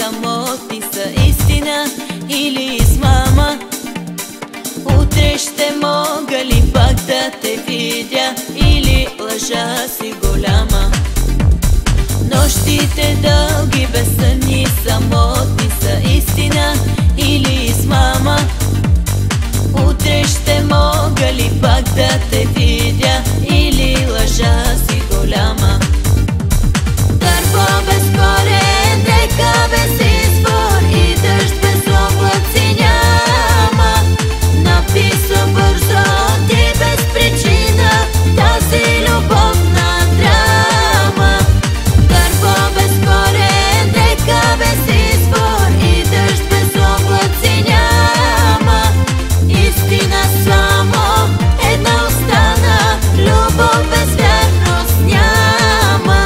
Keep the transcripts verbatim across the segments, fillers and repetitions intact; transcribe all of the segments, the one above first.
самотни са истина или измама. Утре ще мога ли пак да те видя или лъжа си голяма? Нощите дълги, безсънни, самотни са истина или измама. Утре ще мога ли пак да те видя или лъжа си голяма? Дърво без корен, река без извор и дъжд без облаци няма. Написа бързо ти без причина тази любовна драма. Дърво без корен, река без извор и дъжд без облаци няма. Истина само една остана, любов без вярност няма.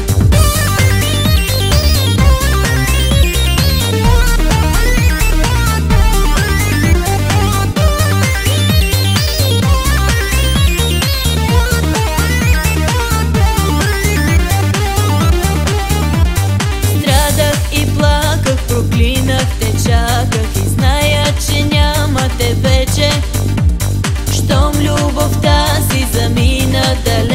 Страдах и плаках, проклинах те, чаках и зная, че няма те вече. Щом любовта си замина далеч,